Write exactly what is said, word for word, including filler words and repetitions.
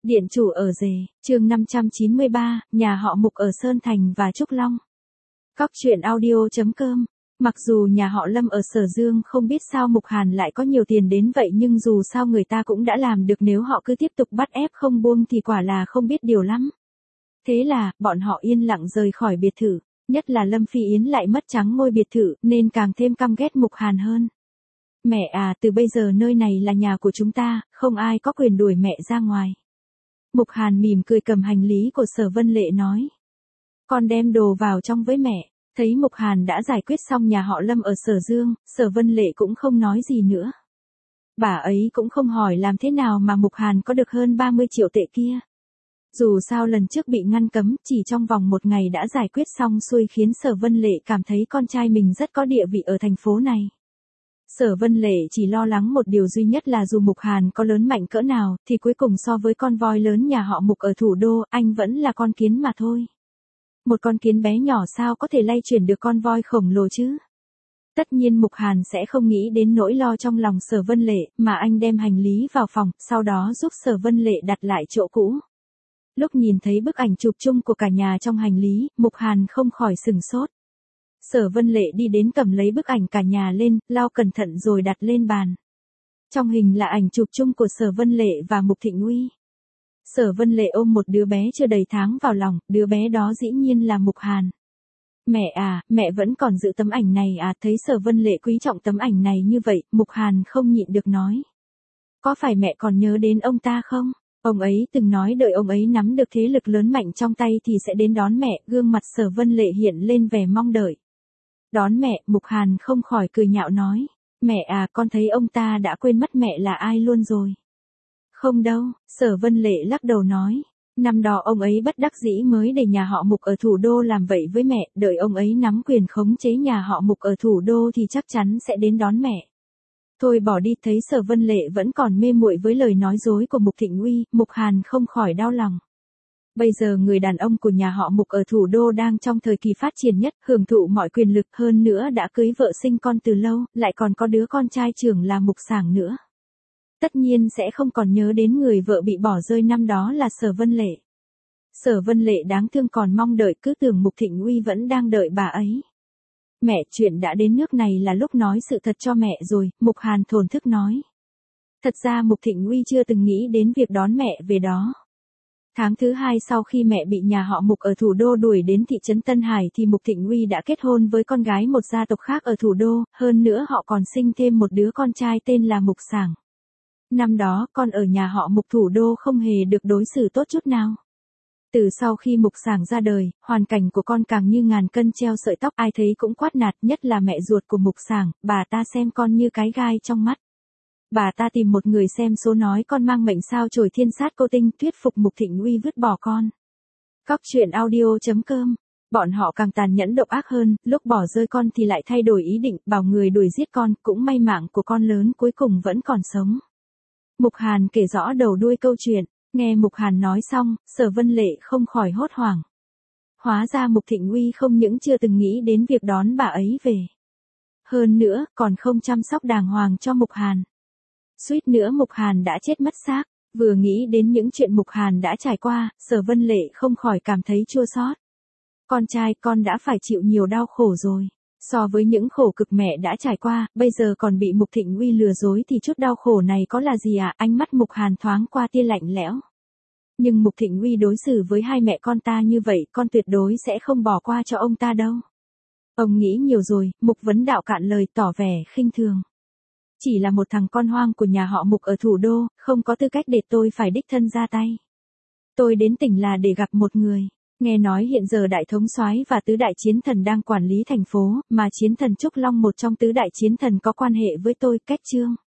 Điện chủ ở rể, chương năm trăm chín mươi ba, nhà họ Mục ở Sơn Thành và Trúc Long. Cóc truyện audio.com. Mặc dù nhà họ Lâm ở Sở Dương không biết sao Mục Hàn lại có nhiều tiền đến vậy, nhưng dù sao người ta cũng đã làm được, nếu họ cứ tiếp tục bắt ép không buông thì quả là không biết điều lắm. Thế là, bọn họ yên lặng rời khỏi biệt thự, nhất là Lâm Phi Yến lại mất trắng ngôi biệt thự, nên càng thêm căm ghét Mục Hàn hơn. Mẹ à, từ bây giờ nơi này là nhà của chúng ta, không ai có quyền đuổi mẹ ra ngoài. Mục Hàn mỉm cười cầm hành lý của Sở Vân Lệ nói. Con đem đồ vào trong với mẹ. Thấy Mục Hàn đã giải quyết xong nhà họ Lâm ở Sở Dương, Sở Vân Lệ cũng không nói gì nữa. Bà ấy cũng không hỏi làm thế nào mà Mục Hàn có được hơn ba mươi triệu tệ kia. Dù sao lần trước bị ngăn cấm, chỉ trong vòng một ngày đã giải quyết xong xuôi, khiến Sở Vân Lệ cảm thấy con trai mình rất có địa vị ở thành phố này. Sở Vân Lệ chỉ lo lắng một điều duy nhất là dù Mục Hàn có lớn mạnh cỡ nào, thì cuối cùng so với con voi lớn nhà họ Mục ở thủ đô, anh vẫn là con kiến mà thôi. Một con kiến bé nhỏ sao có thể lay chuyển được con voi khổng lồ chứ? Tất nhiên Mục Hàn sẽ không nghĩ đến nỗi lo trong lòng Sở Vân Lệ, mà anh đem hành lý vào phòng, sau đó giúp Sở Vân Lệ đặt lại chỗ cũ. Lúc nhìn thấy bức ảnh chụp chung của cả nhà trong hành lý, Mục Hàn không khỏi sửng sốt. Sở Vân Lệ đi đến cầm lấy bức ảnh cả nhà lên, lau cẩn thận rồi đặt lên bàn. Trong hình là ảnh chụp chung của Sở Vân Lệ và Mục Thịnh Uy. Sở Vân Lệ ôm một đứa bé chưa đầy tháng vào lòng, đứa bé đó dĩ nhiên là Mục Hàn. Mẹ à, mẹ vẫn còn giữ tấm ảnh này à? Thấy Sở Vân Lệ quý trọng tấm ảnh này như vậy, Mục Hàn không nhịn được nói. Có phải mẹ còn nhớ đến ông ta không? Ông ấy từng nói đợi ông ấy nắm được thế lực lớn mạnh trong tay thì sẽ đến đón mẹ. Gương mặt Sở Vân Lệ hiện lên vẻ mong đợi. Đón mẹ? Mục Hàn không khỏi cười nhạo nói. Mẹ à, con thấy ông ta đã quên mất mẹ là ai luôn rồi. Không đâu, Sở Vân Lệ lắc đầu nói. Năm đó ông ấy bất đắc dĩ mới để nhà họ Mục ở thủ đô làm vậy với mẹ, đợi ông ấy nắm quyền khống chế nhà họ Mục ở thủ đô thì chắc chắn sẽ đến đón mẹ. Thôi bỏ đi. Thấy Sở Vân Lệ vẫn còn mê muội với lời nói dối của Mục Thịnh Uy, Mục Hàn không khỏi đau lòng. Bây giờ người đàn ông của nhà họ Mục ở thủ đô đang trong thời kỳ phát triển nhất, hưởng thụ mọi quyền lực, hơn nữa đã cưới vợ sinh con từ lâu, lại còn có đứa con trai trưởng là Mục Sảng nữa. Tất nhiên sẽ không còn nhớ đến người vợ bị bỏ rơi năm đó là Sở Vân Lệ. Sở Vân Lệ đáng thương còn mong đợi, cứ tưởng Mục Thịnh Uy vẫn đang đợi bà ấy. Mẹ, chuyện đã đến nước này là lúc nói sự thật cho mẹ rồi, Mục Hàn thổn thức nói. Thật ra Mục Thịnh Uy chưa từng nghĩ đến việc đón mẹ về đó. Tháng thứ hai sau khi mẹ bị nhà họ Mục ở thủ đô đuổi đến thị trấn Tân Hải thì Mục Thịnh Uy đã kết hôn với con gái một gia tộc khác ở thủ đô, hơn nữa họ còn sinh thêm một đứa con trai tên là Mục Sảng. Năm đó, con ở nhà họ Mục thủ đô không hề được đối xử tốt chút nào. Từ sau khi Mục Sảng ra đời, hoàn cảnh của con càng như ngàn cân treo sợi tóc, ai thấy cũng quát nạt, nhất là mẹ ruột của Mục Sảng, bà ta xem con như cái gai trong mắt. Bà ta tìm một người xem số nói con mang mệnh sao chổi thiên sát cô tinh, thuyết phục Mục Thịnh Uy vứt bỏ con. Cóc truyện audio.com. Bọn họ càng tàn nhẫn độc ác hơn, lúc bỏ rơi con thì lại thay đổi ý định, bảo người đuổi giết con, cũng may mạng của con lớn cuối cùng vẫn còn sống. Mục Hàn kể rõ đầu đuôi câu chuyện, nghe Mục Hàn nói xong, Sở Vân Lệ không khỏi hốt hoảng. Hóa ra Mục Thịnh Uy không những chưa từng nghĩ đến việc đón bà ấy về. Hơn nữa, còn không chăm sóc đàng hoàng cho Mục Hàn. Suýt nữa Mục Hàn đã chết mất xác. Vừa nghĩ đến những chuyện Mục Hàn đã trải qua, Sở Vân Lệ không khỏi cảm thấy chua xót. Con trai, con đã phải chịu nhiều đau khổ rồi. So với những khổ cực mẹ đã trải qua, bây giờ còn bị Mục Thịnh Uy lừa dối thì chút đau khổ này có là gì à? Ánh mắt Mục Hàn thoáng qua tia lạnh lẽo. Nhưng Mục Thịnh Uy đối xử với hai mẹ con ta như vậy, con tuyệt đối sẽ không bỏ qua cho ông ta đâu. Ông nghĩ nhiều rồi, Mục Vấn Đạo cạn lời tỏ vẻ khinh thường. Chỉ là một thằng con hoang của nhà họ Mục ở thủ đô, không có tư cách để tôi phải đích thân ra tay. Tôi đến tỉnh là để gặp một người. Nghe nói hiện giờ đại thống soái và tứ đại chiến thần đang quản lý thành phố, mà chiến thần Trúc Long một trong tứ đại chiến thần có quan hệ với tôi, Cách Trương.